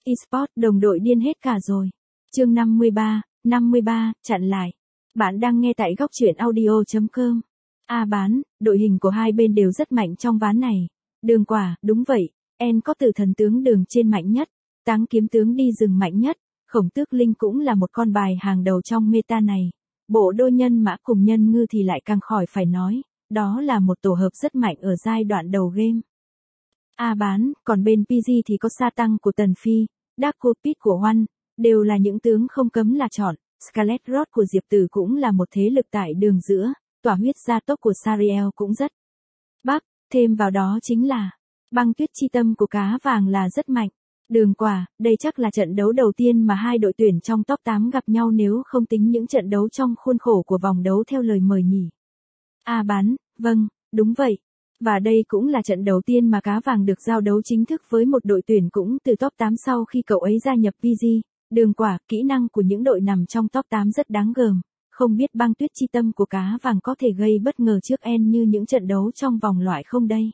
Esports đồng đội điên hết cả rồi. Chương 53, chặn lại. Bạn đang nghe tại góc truyện audio.com. Đội hình của hai bên đều rất mạnh trong ván này. Đường Quả, đúng vậy, En có tử thần tướng đường trên mạnh nhất, Táng kiếm tướng đi rừng mạnh nhất, Khổng Tước Linh cũng là một con bài hàng đầu trong meta này. Bộ đôi nhân mã cùng nhân ngư thì lại càng khỏi phải nói, đó là một tổ hợp rất mạnh ở giai đoạn đầu game. Còn bên PG thì có Sa Tăng của Tần Phi, Dark Cupid của Hoan, đều là những tướng không cấm là chọn. Scarlet Rot của Diệp Tử cũng là một thế lực tại đường giữa, tỏa huyết gia tốc của Sariel cũng rất bắc, thêm vào đó chính là băng tuyết chi tâm của cá vàng là rất mạnh. Đường Quả, đây chắc là trận đấu đầu tiên mà hai đội tuyển trong top 8 gặp nhau nếu không tính những trận đấu trong khuôn khổ của vòng đấu theo lời mời nhỉ. Vâng, đúng vậy. Và đây cũng là trận đầu tiên mà cá vàng được giao đấu chính thức với một đội tuyển cũng từ top 8 sau khi cậu ấy gia nhập PG. Đường Quả, kỹ năng của những đội nằm trong top 8 rất đáng gờm. Không biết băng tuyết chi tâm của cá vàng có thể gây bất ngờ trước En như những trận đấu trong vòng loại không đây?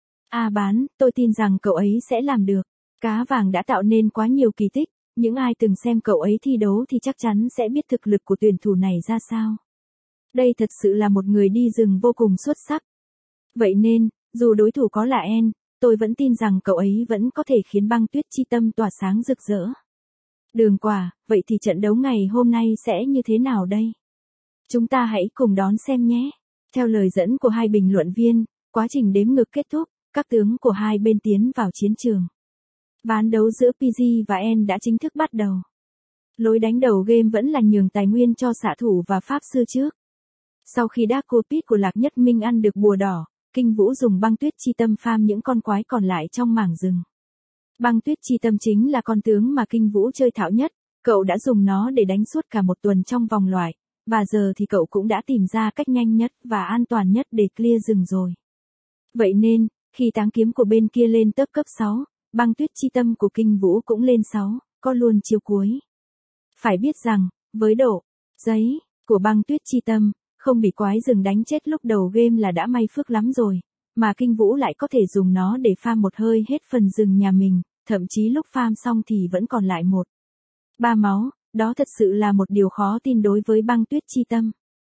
Tôi tin rằng cậu ấy sẽ làm được. Cá vàng đã tạo nên quá nhiều kỳ tích, những ai từng xem cậu ấy thi đấu thì chắc chắn sẽ biết thực lực của tuyển thủ này ra sao. Đây thật sự là một người đi rừng vô cùng xuất sắc. Vậy nên, dù đối thủ có là En, tôi vẫn tin rằng cậu ấy vẫn có thể khiến băng tuyết chi tâm tỏa sáng rực rỡ. Đường Quả, vậy thì trận đấu ngày hôm nay sẽ như thế nào đây? Chúng ta hãy cùng đón xem nhé. Theo lời dẫn của hai bình luận viên, quá trình đếm ngược kết thúc, các tướng của hai bên tiến vào chiến trường. Ván đấu giữa PG và En đã chính thức bắt đầu. Lối đánh đầu game vẫn là nhường tài nguyên cho xạ thủ và pháp sư trước. Sau khi Dark Cupid của Lạc Nhất Minh ăn được bùa đỏ, Kinh Vũ dùng băng tuyết chi tâm farm những con quái còn lại trong mảng rừng. Băng tuyết chi tâm chính là con tướng mà Kinh Vũ chơi thạo nhất, cậu đã dùng nó để đánh suốt cả một tuần trong vòng loại, và giờ thì cậu cũng đã tìm ra cách nhanh nhất và an toàn nhất để clear rừng rồi. Vậy nên, khi táng kiếm của bên kia lên cấp 6, băng tuyết chi tâm của Kinh Vũ cũng lên 6, có luôn chiêu cuối. Phải biết rằng, với độ giấy của băng tuyết chi tâm, không bị quái rừng đánh chết lúc đầu game là đã may phước lắm rồi, mà Kinh Vũ lại có thể dùng nó để farm một hơi hết phần rừng nhà mình, thậm chí lúc farm xong thì vẫn còn lại 1-3 máu, đó thật sự là một điều khó tin đối với băng tuyết chi tâm.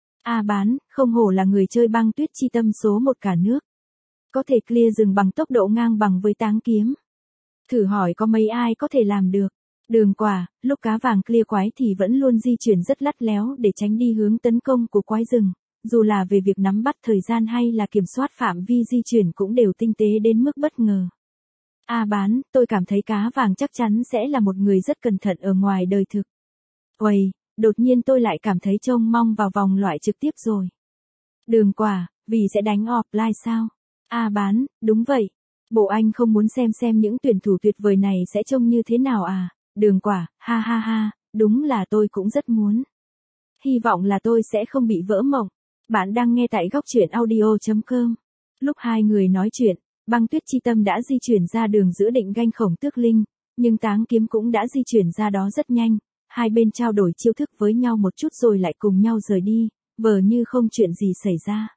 Không hổ là người chơi băng tuyết chi tâm số 1 cả nước. Có thể clear rừng bằng tốc độ ngang bằng với táng kiếm. Thử hỏi có mấy ai có thể làm được. Đường Quả, lúc cá vàng clear quái thì vẫn luôn di chuyển rất lắt léo để tránh đi hướng tấn công của quái rừng, dù là về việc nắm bắt thời gian hay là kiểm soát phạm vi di chuyển cũng đều tinh tế đến mức bất ngờ. Tôi cảm thấy cá vàng chắc chắn sẽ là một người rất cẩn thận ở ngoài đời thực. Uầy, đột nhiên tôi lại cảm thấy trông mong vào vòng loại trực tiếp rồi. Đường Quả, vì sẽ đánh offline sao? Đúng vậy. Bộ anh không muốn xem những tuyển thủ tuyệt vời này sẽ trông như thế nào à? Đường Quả, ha, đúng là tôi cũng rất muốn. Hy vọng là tôi sẽ không bị vỡ mộng. Bạn đang nghe tại góc truyện audio.com. Lúc hai người nói chuyện, băng tuyết chi tâm đã di chuyển ra đường giữa định ganh Khổng Tước Linh, nhưng táng kiếm cũng đã di chuyển ra đó rất nhanh. Hai bên trao đổi chiêu thức với nhau một chút rồi lại cùng nhau rời đi, vờ như không chuyện gì xảy ra.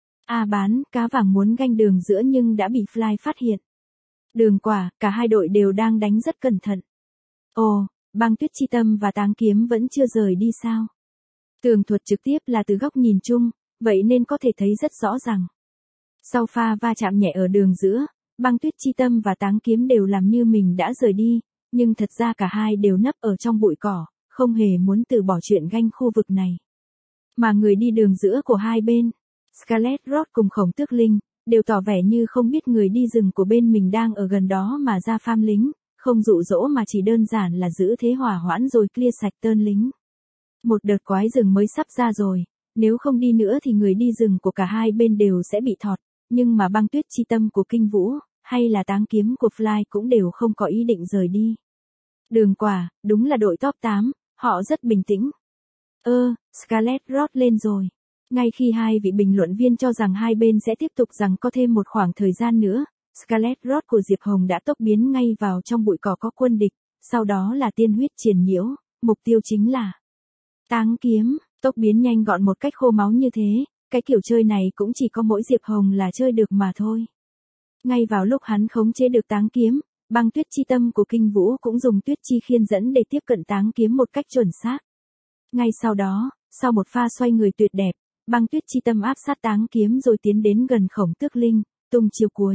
Cá vàng muốn ganh đường giữa nhưng đã bị Fly phát hiện. Đường Quả, cả hai đội đều đang đánh rất cẩn thận. Ồ, băng tuyết chi tâm và táng kiếm vẫn chưa rời đi sao? Tường thuật trực tiếp là từ góc nhìn chung, vậy nên có thể thấy rất rõ ràng. Sau pha va chạm nhẹ ở đường giữa, băng tuyết chi tâm và táng kiếm đều làm như mình đã rời đi, nhưng thật ra cả hai đều nấp ở trong bụi cỏ, không hề muốn từ bỏ chuyện ganh khu vực này. Mà người đi đường giữa của hai bên, Scarlet Rot cùng Khổng Tước Linh, đều tỏ vẻ như không biết người đi rừng của bên mình đang ở gần đó mà ra farm lính, không dụ dỗ mà chỉ đơn giản là giữ thế hỏa hoãn rồi clear sạch tơn lính. Một đợt quái rừng mới sắp ra rồi, nếu không đi nữa thì người đi rừng của cả hai bên đều sẽ bị thọt, nhưng mà băng tuyết chi tâm của Kinh Vũ, hay là táng kiếm của Fly cũng đều không có ý định rời đi. Đường Quả, đúng là đội top 8, họ rất bình tĩnh. Scarlet Rot lên rồi. Ngay khi hai vị bình luận viên cho rằng hai bên sẽ tiếp tục rằng có thêm một khoảng thời gian nữa, Scarlet Rot của Diệp Hồng đã tốc biến ngay vào trong bụi cỏ có quân địch, sau đó là tiên huyết triền nhiễu, mục tiêu chính là táng kiếm, tốc biến nhanh gọn một cách khô máu như thế, cái kiểu chơi này cũng chỉ có mỗi Diệp Hồng là chơi được mà thôi. Ngay vào lúc hắn khống chế được táng kiếm, Băng tuyết chi tâm của Kinh Vũ cũng dùng tuyết chi khiên dẫn để tiếp cận táng kiếm một cách chuẩn xác. Ngay sau đó, sau một pha xoay người tuyệt đẹp, băng tuyết chi tâm áp sát táng kiếm rồi tiến đến gần Khổng Tước Linh, tung chiêu cuối.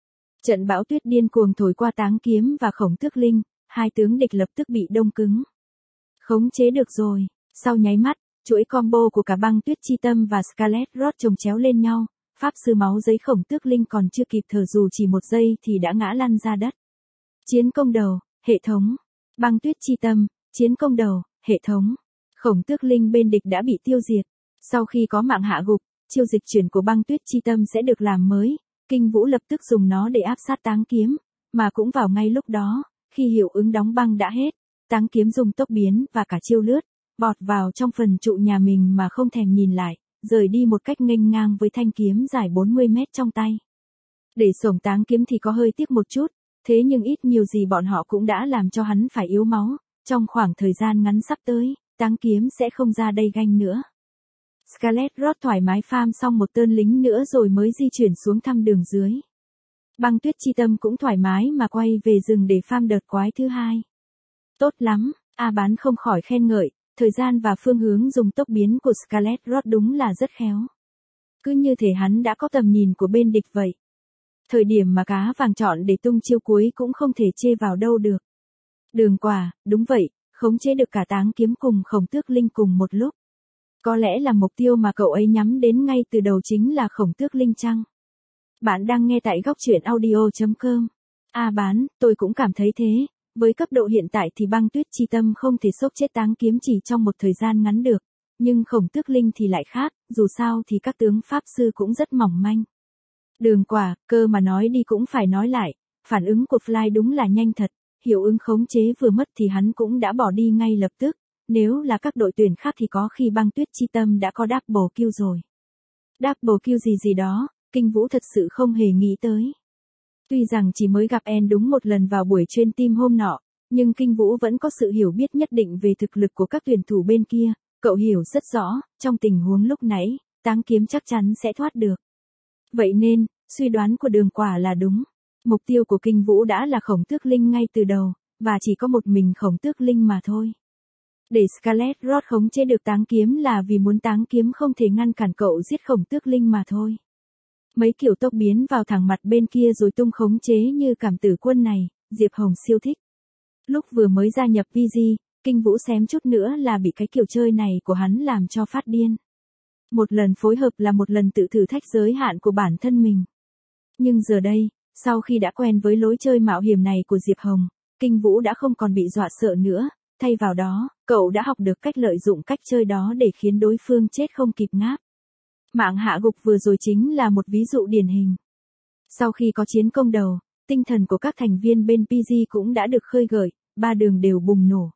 Trận bão tuyết điên cuồng thổi qua táng kiếm và Khổng Tước Linh, hai tướng địch lập tức bị đông cứng. Khống chế được rồi, sau nháy mắt, chuỗi combo của cả băng tuyết chi tâm và Scarlet Rot chồng chéo lên nhau, pháp sư máu giấy Khổng Tước Linh còn chưa kịp thở dù chỉ một giây thì đã ngã lăn ra đất. Chiến công đầu, hệ thống. Băng tuyết chi tâm, chiến công đầu, hệ thống. Khổng Tước Linh bên địch đã bị tiêu diệt. Sau khi có mạng hạ gục, chiêu dịch chuyển của băng tuyết chi tâm sẽ được làm mới. Kinh Vũ lập tức dùng nó để áp sát táng kiếm, mà cũng vào ngay lúc đó, khi hiệu ứng đóng băng đã hết, táng kiếm dùng tốc biến và cả chiêu lướt, vọt vào trong phần trụ nhà mình mà không thèm nhìn lại, rời đi một cách nghênh ngang với thanh kiếm dài 40 mét trong tay. Để xổng táng kiếm thì có hơi tiếc một chút, thế nhưng ít nhiều gì bọn họ cũng đã làm cho hắn phải yếu máu, trong khoảng thời gian ngắn sắp tới, táng kiếm sẽ không ra đây ganh nữa. Scarlet Rot thoải mái farm xong một tên lính nữa rồi mới di chuyển xuống thăm đường dưới. Băng tuyết chi tâm cũng thoải mái mà quay về rừng để farm đợt quái thứ hai. Tốt lắm, A Bán không khỏi khen ngợi, thời gian và phương hướng dùng tốc biến của Scarlet Rot đúng là rất khéo. Cứ như thể hắn đã có tầm nhìn của bên địch vậy. Thời điểm mà cá vàng chọn để tung chiêu cuối cũng không thể chê vào đâu được. Đường Quả, đúng vậy, khống chế được cả táng kiếm cùng Khổng Tước Linh cùng một lúc. Có lẽ là mục tiêu mà cậu ấy nhắm đến ngay từ đầu chính là Khổng Tước Linh chăng? Bạn đang nghe tại góc truyện audio.com. A Bán, tôi cũng cảm thấy thế, với cấp độ hiện tại thì băng tuyết chi tâm không thể xốc chết táng kiếm chỉ trong một thời gian ngắn được, nhưng Khổng Tước Linh thì lại khác, dù sao thì các tướng pháp sư cũng rất mỏng manh. Đường Quả, cơ mà nói đi cũng phải nói lại, phản ứng của Fly đúng là nhanh thật, hiệu ứng khống chế vừa mất thì hắn cũng đã bỏ đi ngay lập tức, nếu là các đội tuyển khác thì có khi băng tuyết chi tâm đã có double kill rồi. Double kill gì đó, Kinh Vũ thật sự không hề nghĩ tới. Tuy rằng chỉ mới gặp En đúng một lần vào buổi train team hôm nọ, nhưng Kinh Vũ vẫn có sự hiểu biết nhất định về thực lực của các tuyển thủ bên kia, cậu hiểu rất rõ, trong tình huống lúc nãy, táng kiếm chắc chắn sẽ thoát được. Vậy nên, suy đoán của Đường Quả là đúng. Mục tiêu của Kinh Vũ đã là Khổng Tước Linh ngay từ đầu, và chỉ có một mình Khổng Tước Linh mà thôi. Để Scarlet Rot khống chế được táng kiếm là vì muốn táng kiếm không thể ngăn cản cậu giết Khổng Tước Linh mà thôi. Mấy kiểu tốc biến vào thẳng mặt bên kia rồi tung khống chế như cảm tử quân này, Diệp Hồng siêu thích. Lúc vừa mới gia nhập PG, Kinh Vũ xém chút nữa là bị cái kiểu chơi này của hắn làm cho phát điên. Một lần phối hợp là một lần tự thử thách giới hạn của bản thân mình. Nhưng giờ đây, sau khi đã quen với lối chơi mạo hiểm này của Diệp Hồng, Kinh Vũ đã không còn bị dọa sợ nữa, thay vào đó, cậu đã học được cách lợi dụng cách chơi đó để khiến đối phương chết không kịp ngáp. Mạng hạ gục vừa rồi chính là một ví dụ điển hình. Sau khi có chiến công đầu, tinh thần của các thành viên bên PG cũng đã được khơi gợi, ba đường đều bùng nổ.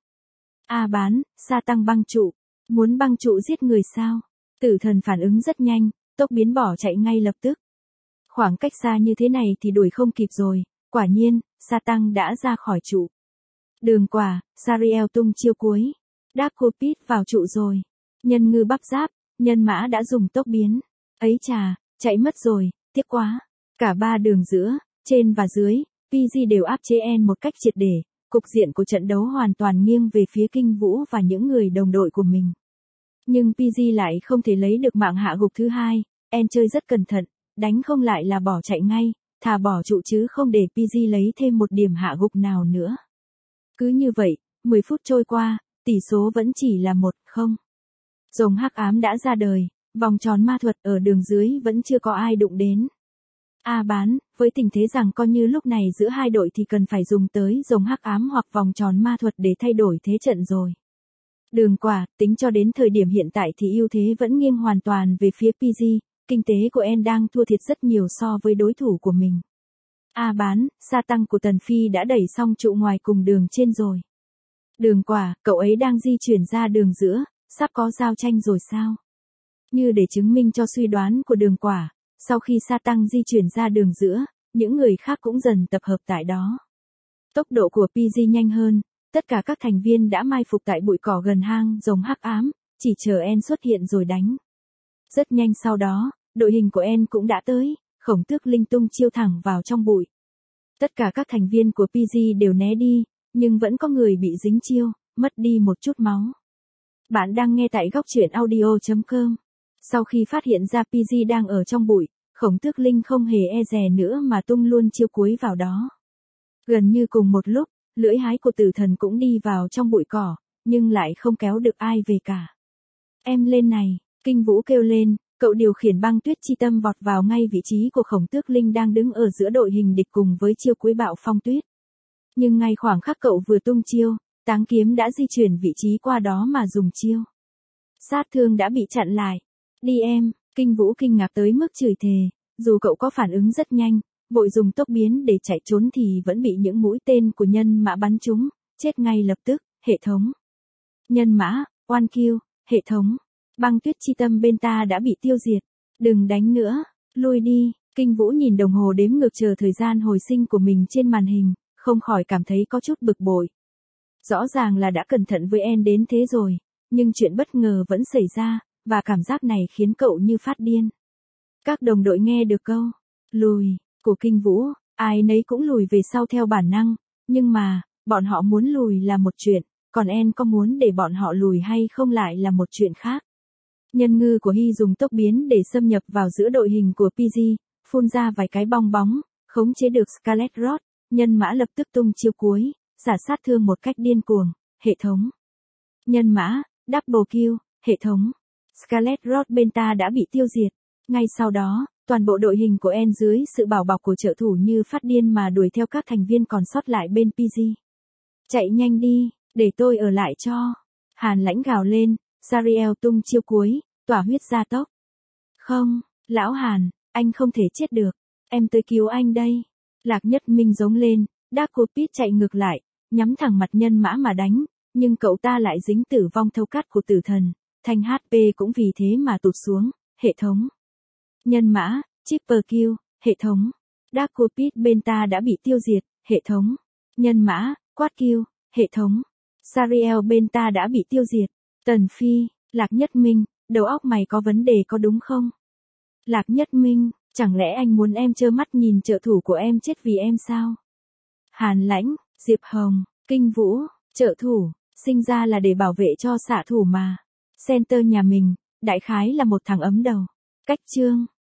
A Bán, sa tăng băng trụ, muốn băng trụ giết người sao? Tử thần phản ứng rất nhanh, tốc biến bỏ chạy ngay lập tức. Khoảng cách xa như thế này thì đuổi không kịp rồi, quả nhiên, sa tăng đã ra khỏi trụ. Đường Quả, Sariel tung chiêu cuối. Dark Cupid vào trụ rồi. Nhân ngư bắp giáp, nhân mã đã dùng tốc biến. Ấy chà, chạy mất rồi, tiếc quá. Cả ba đường giữa, trên và dưới, PG đều áp chế En một cách triệt để. Cục diện của trận đấu hoàn toàn nghiêng về phía Kinh Vũ và những người đồng đội của mình. Nhưng PG lại không thể lấy được mạng hạ gục thứ hai, En chơi rất cẩn thận, đánh không lại là bỏ chạy ngay, thà bỏ trụ chứ không để PG lấy thêm một điểm hạ gục nào nữa. Cứ như vậy, 10 phút trôi qua, tỷ số vẫn chỉ là 1-0. Rồng hắc ám đã ra đời, vòng tròn ma thuật ở đường dưới vẫn chưa có ai đụng đến. A Bán, với tình thế rằng coi như lúc này giữa hai đội thì cần phải dùng tới rồng hắc ám hoặc vòng tròn ma thuật để thay đổi thế trận rồi. Đường Quả, tính cho đến thời điểm hiện tại thì ưu thế vẫn nghiêng hoàn toàn về phía PG, kinh tế của En đang thua thiệt rất nhiều so với đối thủ của mình. A Bán, sa tăng của Tần Phi đã đẩy xong trụ ngoài cùng đường trên rồi. Đường Quả, cậu ấy đang di chuyển ra đường giữa, sắp có giao tranh rồi sao? Như để chứng minh cho suy đoán của Đường Quả, sau khi sa tăng di chuyển ra đường giữa, những người khác cũng dần tập hợp tại đó. Tốc độ của PG nhanh hơn, tất cả các thành viên đã mai phục tại bụi cỏ gần hang rồng hắc ám, chỉ chờ En xuất hiện rồi đánh. Rất nhanh sau đó, đội hình của En cũng đã tới, Khổng Tước Linh tung chiêu thẳng vào trong bụi. Tất cả các thành viên của PG đều né đi, nhưng vẫn có người bị dính chiêu, mất đi một chút máu. Bạn đang nghe tại góc truyện audio.com. Sau khi phát hiện ra PG đang ở trong bụi, Khổng Tước Linh không hề e dè nữa mà tung luôn chiêu cuối vào đó. Gần như cùng một lúc, lưỡi hái của Tử Thần cũng đi vào trong bụi cỏ, nhưng lại không kéo được ai về cả. Em lên này, Kinh Vũ kêu lên, cậu điều khiển băng tuyết chi tâm vọt vào ngay vị trí của Khổng Tước Linh đang đứng ở giữa đội hình địch cùng với chiêu cuối bạo phong tuyết. Nhưng ngay khoảng khắc cậu vừa tung chiêu, Táng Kiếm đã di chuyển vị trí qua đó mà dùng chiêu. Sát thương đã bị chặn lại. Đi em, Kinh Vũ kinh ngạc tới mức chửi thề, dù cậu có phản ứng rất nhanh, vội dùng tốc biến để chạy trốn thì vẫn bị những mũi tên của nhân mã bắn trúng, chết ngay lập tức, hệ thống. Nhân mã, one kill, hệ thống. Băng tuyết chi tâm bên ta đã bị tiêu diệt. Đừng đánh nữa, lui đi. Kinh Vũ nhìn đồng hồ đếm ngược chờ thời gian hồi sinh của mình trên màn hình, không khỏi cảm thấy có chút bực bội. Rõ ràng là đã cẩn thận với En đến thế rồi, nhưng chuyện bất ngờ vẫn xảy ra, và cảm giác này khiến cậu như phát điên. Các đồng đội nghe được câu lùi của Kinh Vũ, ai nấy cũng lùi về sau theo bản năng, nhưng mà, bọn họ muốn lùi là một chuyện, còn En có muốn để bọn họ lùi hay không lại là một chuyện khác. Nhân ngư của Hy dùng tốc biến để xâm nhập vào giữa đội hình của PG, phun ra vài cái bong bóng, khống chế được Scarlet Rot, nhân mã lập tức tung chiêu cuối, xả sát thương một cách điên cuồng, hệ thống. Nhân mã, double kill, hệ thống. Scarlet Rot bên ta đã bị tiêu diệt. Ngay sau đó, toàn bộ đội hình của En dưới sự bảo bọc của trợ thủ như phát điên mà đuổi theo các thành viên còn sót lại bên PG. Chạy nhanh đi, để tôi ở lại cho. Hàn Lãnh gào lên, Zariel tung chiêu cuối, tỏa huyết gia tốc. Không, lão Hàn, anh không thể chết được. Em tới cứu anh đây. Lạc Nhất Minh giống lên, Darko Pit chạy ngược lại, nhắm thẳng mặt nhân mã mà đánh, nhưng cậu ta lại dính tử vong thâu cắt của Tử Thần. Thanh HP cũng vì thế mà tụt xuống, hệ thống. Nhân mã, triple kill, hệ thống. Darko Pit bên ta đã bị tiêu diệt, hệ thống. Nhân mã, quad kill, hệ thống. Zariel bên ta đã bị tiêu diệt. Tần Phi, Lạc Nhất Minh, đầu óc mày có vấn đề có đúng không? Lạc Nhất Minh, chẳng lẽ anh muốn em trơ mắt nhìn trợ thủ của em chết vì em sao? Hàn Lãnh, Diệp Hồng, Kinh Vũ, trợ thủ, sinh ra là để bảo vệ cho xạ thủ mà. Center nhà mình, đại khái là một thằng ấm đầu. Cách chương.